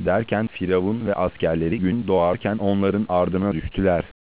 Derken Firavun ve askerleri gün doğarken onların ardına düştüler.